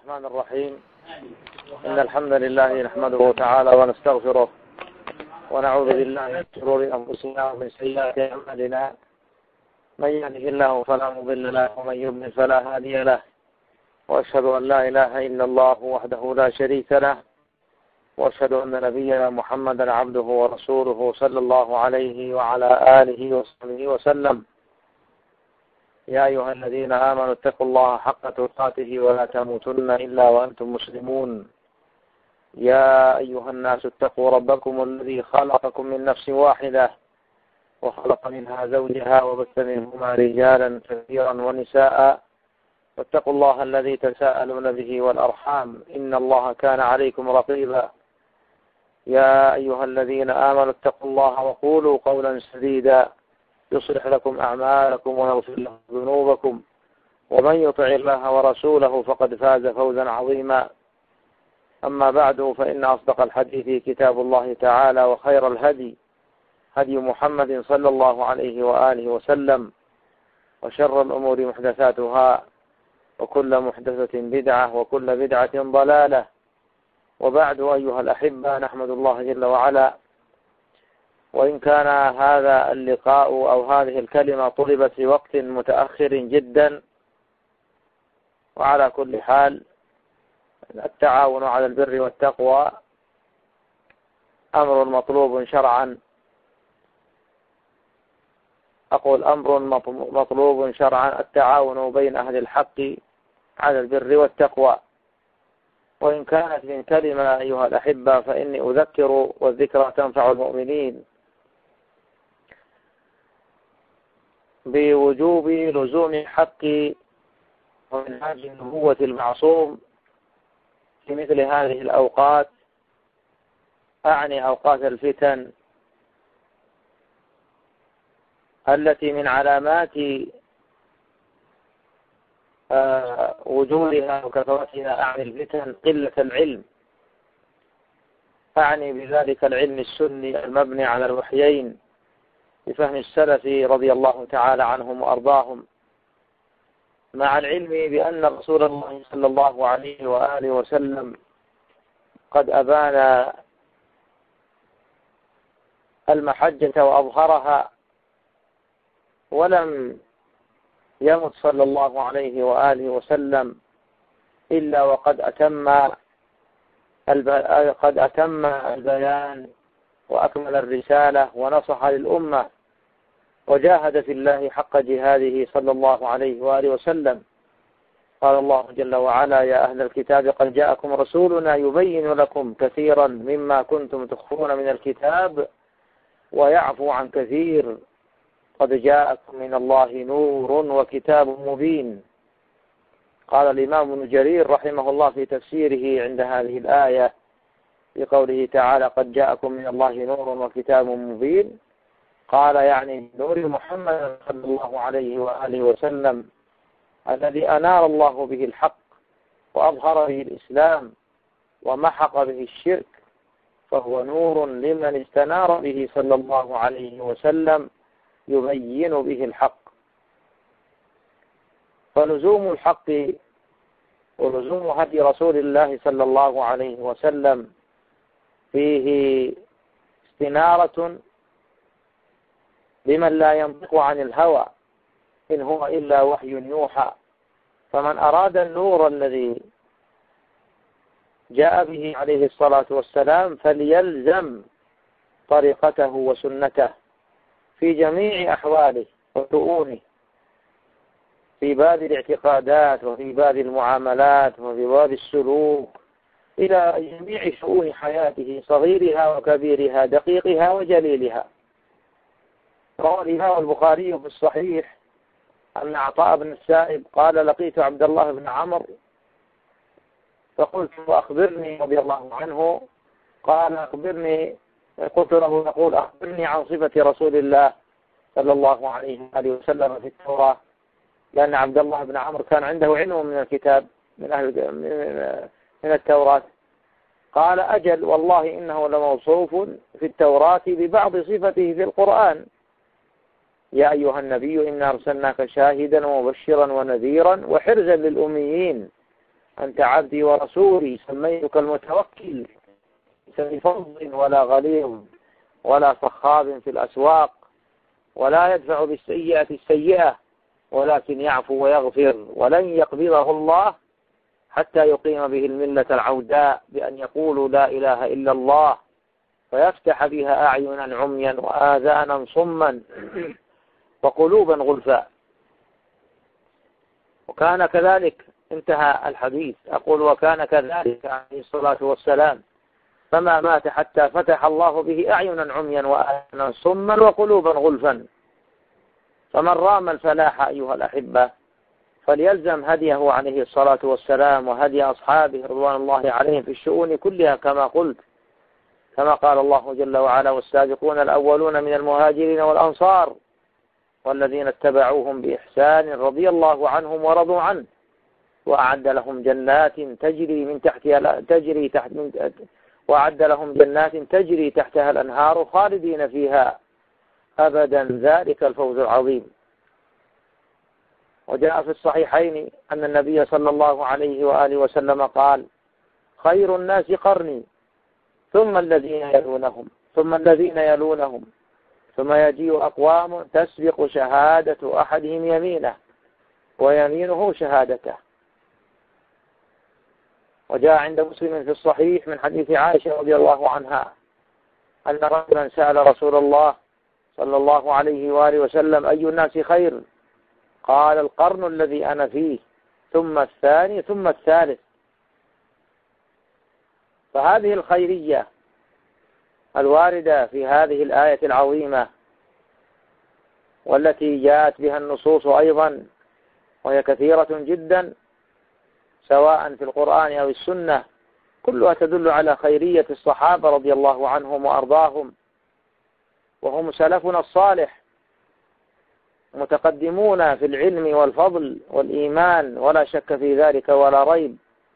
الرحمن الرحيم. إن الحمد لله نحمده تعالى ونستغفره ونعوذ بالله من شرور أنفسنا ومن سيئات أعمالنا. من يهده الله فلا مضل له ومن يضلل فلا هادي له، وأشهد أن لا إله إلا الله وحده لا شريك له، وأشهد أن نبينا محمدا عبده ورسوله صلى الله عليه وعلى آله وصحبه وسلم. يا أيها الذين آمنوا اتقوا الله حق تقاته ولا تموتن إلا وأنتم مسلمون. يا أيها الناس اتقوا ربكم الذي خلقكم من نفس واحدة وخلق منها زوجها وبث منهما رجالا كثيرا ونساء، واتقوا الله الذي تساءلون به والأرحام إن الله كان عليكم رقيبا. يا أيها الذين آمنوا اتقوا الله وقولوا قولا سديدا يصلح لكم أعمالكم ويغفر لكم ذنوبكم، ومن يطع الله ورسوله فقد فاز فوزا عظيما. أما بعد، فإن أصدق الحديث كتاب الله تعالى، وخير الهدي هدي محمد صلى الله عليه وآله وسلم، وشر الأمور محدثاتها، وكل محدثة بدعة، وكل بدعة ضلالة. وبعد، أيها الأحبة، نحمد الله جل وعلا، وإن كان هذا اللقاء أو هذه الكلمة طلبت في وقت متأخر جدا، وعلى كل حال التعاون على البر والتقوى أمر مطلوب شرعا. أقول أمر مطلوب شرعا، التعاون بين أهل الحق على البر والتقوى. وإن كانت من كلمة أيها الأحبة فإني أذكر، والذكرى تنفع المؤمنين، بوجوب لزوم الحق ومنهاج النبوة المعصوم في مثل هذه الأوقات، أعني أوقات الفتن التي من علامات وجودها وكثرتها. أعني الفتن قلة العلم، أعني بذلك العلم السني المبني على الوحيين بفهم السلف رضي الله تعالى عنهم وأرضاهم، مع العلم بأن رسول الله صلى الله عليه وآله وسلم قد أبان المحجة وأظهرها، ولم يمت صلى الله عليه وآله وسلم إلا وقد أتم البيان وأكمل الرسالة ونصح للأمة، وجاهد في الله حق جهاده صلى الله عليه وآله وسلم. قال الله جل وعلا: يا أهل الكتاب قد جاءكم رسولنا يبين لكم كثيرا مما كنتم تخفون من الكتاب ويعفو عن كثير، قد جاءكم من الله نور وكتاب مبين. قال الإمام ابن جرير رحمه الله في تفسيره عند هذه الآية بقوله تعالى: قد جاءكم من الله نور وكتاب مبين، قال يعني نور محمد صلى الله عليه وآله وسلم الذي أنار الله به الحق وأظهر به الإسلام ومحق به الشرك، فهو نور لمن استنار به صلى الله عليه وسلم يبين به الحق. فلزوم الحق ولزوم هدي رسول الله صلى الله عليه وسلم فيه استنارة لمن لا ينطق عن الهوى، إن هو إلا وحي يوحى. فمن أراد النور الذي جاء به عليه الصلاة والسلام فليلزم طريقته وسنته في جميع أحواله وشؤونه، في باب الاعتقادات وفي باب المعاملات وفي باب السلوك، إلى جميع شؤون حياته صغيرها وكبيرها دقيقها وجليلها. روى الإمام البخاري في الصحيح أن عطاء بن السائب قال: لقيت عبد الله بن عمرو فقلت: أخبرني، رضي الله عنه، قال: أخبرني. قلت له يقول: أخبرني عن صفة رسول الله صلى الله عليه وآله وسلم في التوراة، لأن عبد الله بن عمرو كان عنده علم من الكتاب من التوراة. قال: أجل، والله إنه لموصوف في التوراة ببعض صفته في القرآن: يا أيها النبي إنا أرسلناك شاهدا ومبشرا ونذيرا وحرزا للأميين أنت عبدي ورسولي سميتك المتوكل، ليس بفظ ولا غليظ ولا صخاب في الأسواق، ولا يدفع بالسيئة السيئة، ولكن يعفو ويغفر، ولن يقبضه الله حتى يقيم به الملة العوداء بأن يقولوا لا إله إلا الله، فيفتح بها أعينا عميا وآذانا صما وقلوبا غلفا. وكان كذلك، انتهى الحديث. أقول وكان كذلك عليه الصلاة والسلام، فما مات حتى فتح الله به أعينا عميا وآذانا صما وقلوبا غلفا. فمن رام الفلاح أيها الأحبة فليلزم هديه عليه الصلاة والسلام وهدي أصحابه رضوان الله عليهم في الشؤون كلها، كما قلت، كما قال الله جل وعلا: والسابقون الأولون من المهاجرين والأنصار والذين اتبعوهم بإحسان رضي الله عنهم ورضوا عنه وأعد لهم جنات تجري تحتها الأنهار خالدين فيها أبدا، ذلك الفوز العظيم. وجاء في الصحيحين أن النبي صلى الله عليه وآله وسلم قال: خير الناس قرني، ثم الذين يلونهم، ثم الذين يلونهم، ثم يجيء أقوام تسبق شهادة أحدهم يمينه ويمينه شهادته. وجاء عند مسلم في الصحيح من حديث عائشة رضي الله عنها أن رجلا سأل رسول الله صلى الله عليه وآله وسلم: أي الناس خير؟ قال: القرن الذي أنا فيه، ثم الثاني، ثم الثالث. فهذه الخيرية الواردة في هذه الآية العظيمة والتي جاءت بها النصوص أيضا، وهي كثيرة جدا سواء في القرآن أو السنة، كلها تدل على خيرية الصحابة رضي الله عنهم وأرضاهم، وهم سلفنا الصالح متقدمون في العلم والفضل والإيمان، ولا شك في ذلك ولا ريب.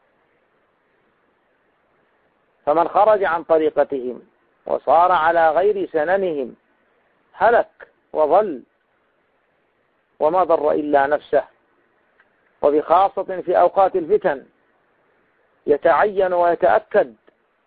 فمن خرج عن طريقتهم وصار على غير سننهم هلك وضل، وما ضر إلا نفسه. وبخاصة في أوقات الفتن يتعين ويتأكد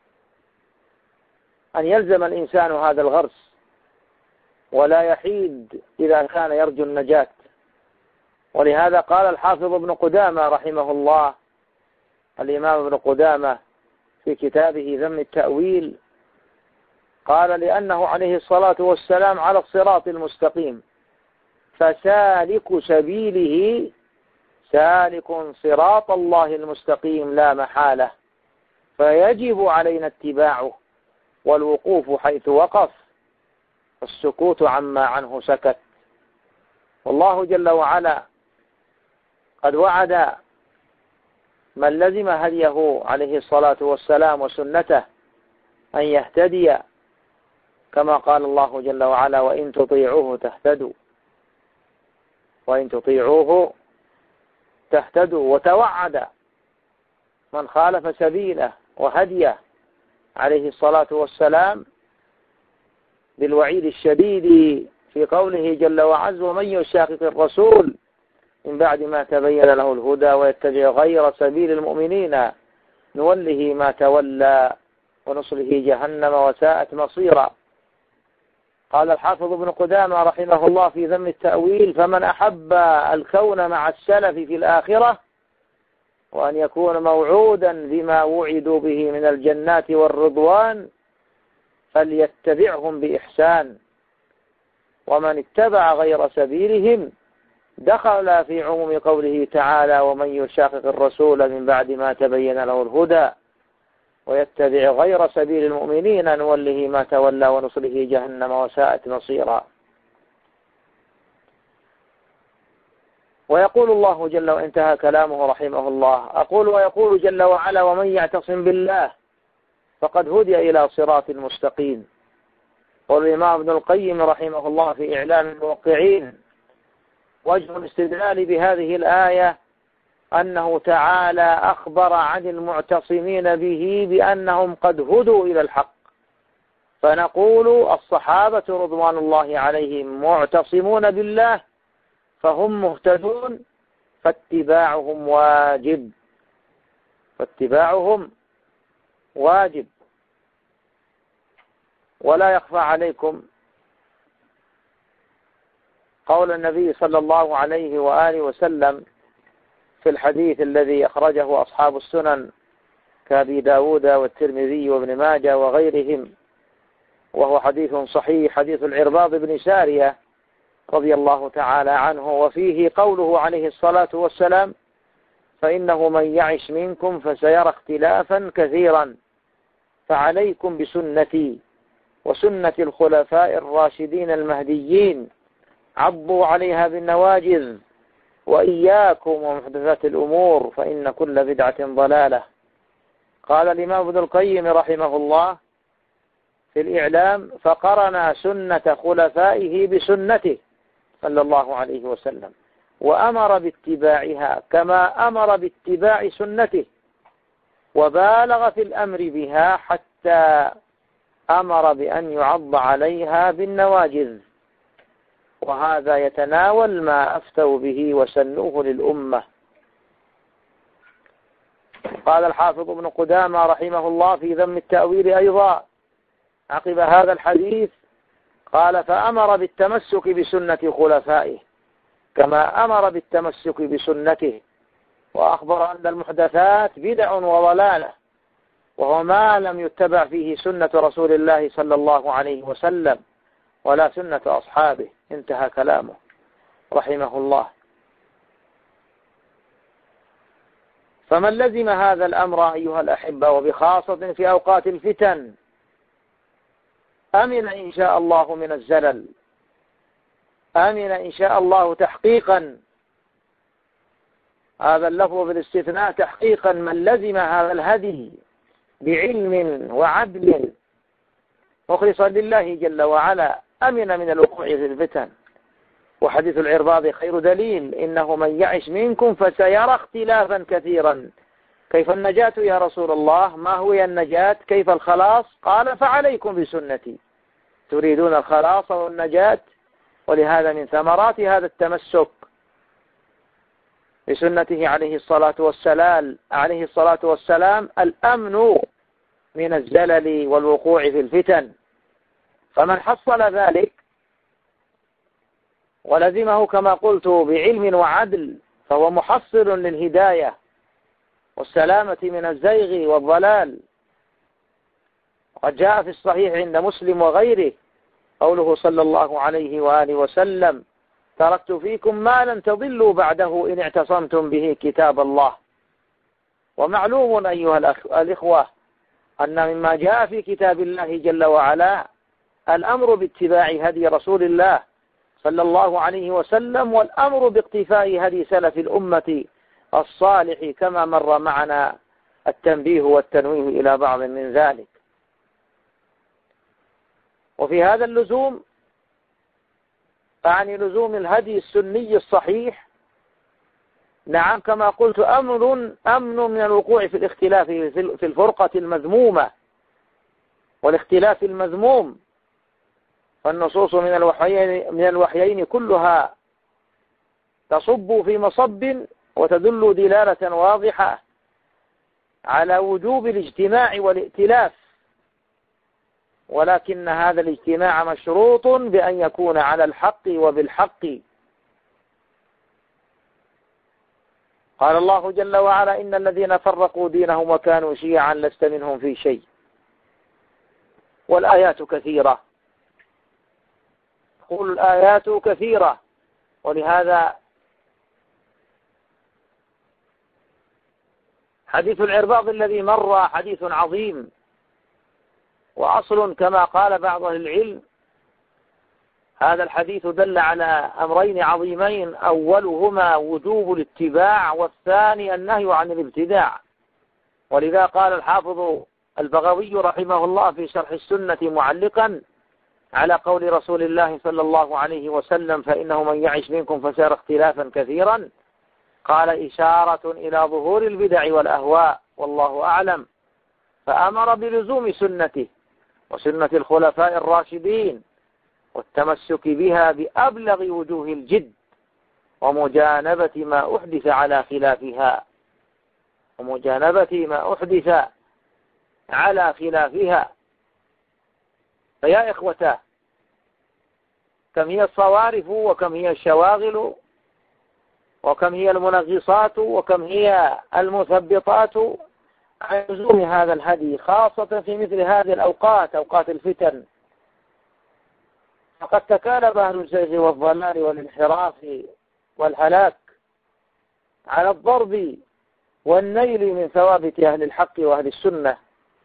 أن يلزم الإنسان هذا الغرس ولا يحيد إذا كان يرجو النجاة. ولهذا قال الحافظ ابن قدامة رحمه الله، الإمام ابن قدامة في كتابه ذم التأويل، قال: لأنه عليه الصلاة والسلام على الصراط المستقيم، فسالك سبيله سالك صراط الله المستقيم لا محالة، فيجب علينا اتباعه والوقوف حيث وقف، والسكوت عما عنه سكت. والله جل وعلا قد وعد من لزم هديه عليه الصلاة والسلام وسنته أن يهتدي، كما قال الله جل وعلا: وإن تطيعوه تهتدوا، وإن تطيعوه تهتدوا. وتوعد من خالف سبيله وهديه عليه الصلاة والسلام بالوعيد الشديد في قوله جل وعز: ومن يشاقق الرسول من بعد ما تبين له الهدى ويتبع غير سبيل المؤمنين نوله ما تولى ونصله جهنم وساءت مصيرا. قال الحافظ ابن قدامة رحمه الله في ذم التأويل: فمن أحب الكون مع السلف في الآخرة وأن يكون موعودا بما وعدوا به من الجنات والرضوان فليتبعهم بإحسان، ومن اتبع غير سبيلهم دخل في عموم قوله تعالى: ومن يشاقق الرسول من بعد ما تبين له الهدى ويتبع غير سبيل المؤمنين نوله ما تولى ونصله جهنم وساءت مصيرا. ويقول الله جل وعلا، انتهى كلامه رحمه الله، أقول: ويقول جل وعلا: ومن يعتصم بالله فقد هدي إلى صراط مستقيم. والإمام ابن القيم رحمه الله في إعلام الموقعين: وجه الاستدلال بهذه الآية أنه تعالى أخبر عن المعتصمين به بأنهم قد هدوا إلى الحق، فنقول الصحابة رضوان الله عليهم معتصمون بالله فهم مهتدون، فاتباعهم واجب. فاتباعهم واجب. ولا يخفى عليكم قول النبي صلى الله عليه وآله وسلم في الحديث الذي أخرجه أصحاب السنن كأبي داود والترمذي وابن ماجه وغيرهم، وهو حديث صحيح، حديث العرباض بن سارية رضي الله تعالى عنه، وفيه قوله عليه الصلاة والسلام: فإنه من يعش منكم فسيرى اختلافا كثيرا، فعليكم بسنتي وسنة الخلفاء الراشدين المهديين، عضوا عليها بالنواجذ، وإياكم ومحدثات الأمور، فإن كل بدعة ضلالة. قال الإمام ابن القيم رحمه الله في الإعلام: فقرن سنة خلفائه بسنته صلى الله عليه وسلم، وأمر باتباعها كما أمر باتباع سنته، وبالغ في الأمر بها حتى أمر بأن يعض عليها بالنواجذ. وهذا يتناول ما أفتوا به وسنوه للأمة. قال الحافظ ابن قدامة رحمه الله في ذم التأويل أيضا عقب هذا الحديث، قال: فأمر بالتمسك بسنة خلفائه كما أمر بالتمسك بسنته، وأخبر أن المحدثات بدع وضلالة، وهو ما لم يتبع فيه سنة رسول الله صلى الله عليه وسلم ولا سنة أصحابه. انتهى كلامه رحمه الله. فمن لزم هذا الأمر أيها الأحبة، وبخاصة في أوقات الفتن، أمن إن شاء الله من الزلل، أمن إن شاء الله تحقيقا. هذا اللفظ بالاستثناء تحقيقا. من لزم هذا الهدي بعلم وعدل مخلصا لله جل وعلا أمن من الوقوع في الفتن. وحديث العرباض خير دليل: إنه من يعش منكم فسيرى اختلافا كثيرا. كيف النجاة يا رسول الله؟ ما هو النجاة؟ كيف الخلاص؟ قال: فعليكم بسنتي. تريدون الخلاص والنجاة، ولهذا من ثمرات هذا التمسك بسنته عليه الصلاة والسلام الأمن من الزلل والوقوع في الفتن. فمن حصل ذلك ولزمه كما قلت بعلم وعدل، فهو محصل للهداية والسلامة من الزيغ والضلال. وقد جاء في الصحيح عند مسلم وغيره قوله صلى الله عليه وآله وسلم: تركت فيكم ما لن تضلوا بعده إن اعتصمتم به كتاب الله. ومعلوم أيها الإخوة أن مما جاء في كتاب الله جل وعلا الأمر باتباع هدي رسول الله صلى الله عليه وسلم، والأمر باقتفاء هدي سلف الأمة الصالح، كما مر معنا التنبيه والتنويه إلى بعض من ذلك. وفي هذا اللزوم، أعني لزوم الهدي السني الصحيح، نعم كما قلت أمن من الوقوع في الاختلاف في الفرقة المذمومة والاختلاف المذموم. فالنصوص من الوحيين كلها تصب في مصب وتدل دلالة واضحة على وجوب الاجتماع والائتلاف، ولكن هذا الاجتماع مشروط بأن يكون على الحق وبالحق. قال الله جل وعلا: إن الذين فرقوا دينهم وكانوا شيعا لست منهم في شيء. والآيات كثيرة، قل الآيات كثيرة. ولهذا حديث العرباض الذي مر حديث عظيم، وأصل كما قال بعض أهل العلم. هذا الحديث دل على أمرين عظيمين: أولهما وجوب الاتباع، والثاني النهي عن الابتداع. ولذا قال الحافظ البغوي رحمه الله في شرح السنة معلقا على قول رسول الله صلى الله عليه وسلم: فإنه من يعش منكم فسيرى اختلافا كثيرا، قال: إشارة إلى ظهور البدع والأهواء، والله أعلم. فأمر بلزوم سنته وسنة الخلفاء الراشدين والتمسك بها بأبلغ وجوه الجد، ومجانبة ما أحدث على خلافها. ومجانبة ما أحدث على خلافها. فيا إخوة، كم هي الصوارف وكم هي الشواغل وكم هي المنغصات وكم هي المثبطات عن لزوم هذا الهدي، خاصة في مثل هذه الأوقات، أوقات الفتن. فقد تكالب أهل الزيغ والضلال والانحراف والهلاك على الضرب والنيل من ثوابت أهل الحق وأهل السنة،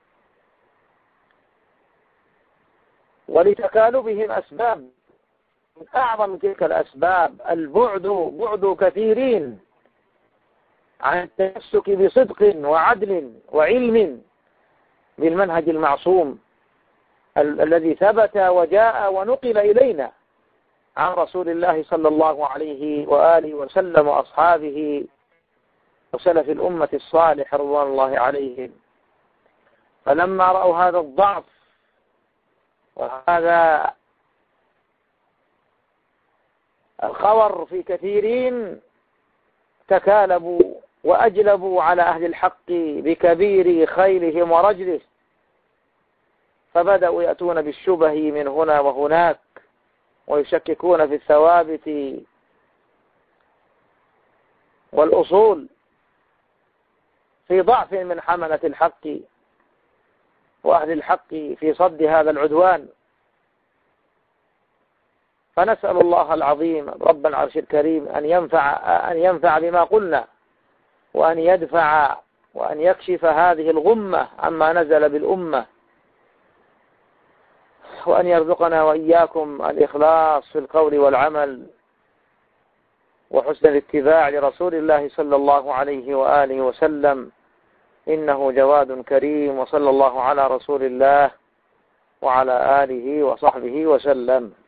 ولتكالبهم أسباب. من أعظم تلك الأسباب بعد كثيرين عن التمسك بصدق وعدل وعلم بالمنهج المعصوم الذي ثبت وجاء ونقل إلينا عن رسول الله صلى الله عليه وآله وسلم وأصحابه وسلف الأمة الصالح رضوان الله عليهم. فلما رأوا هذا الضعف وهذا الخور في كثيرين، تكالبوا وأجلبوا على أهل الحق بكبير خيلهم ورجله، فبدأوا يأتون بالشبه من هنا وهناك ويشككون في الثوابت والأصول في ضعف من حملة الحق وأهل الحق في صد هذا العدوان. فنسأل الله العظيم رب العرش الكريم أن ينفع بما قلنا، وأن يدفع وأن يكشف هذه الغمة عما نزل بالأمة، وأن يرزقنا وإياكم الإخلاص في القول والعمل وحسن الاتباع لرسول الله صلى الله عليه وآله وسلم، إنه جواد كريم. وصلى الله على رسول الله وعلى آله وصحبه وسلم.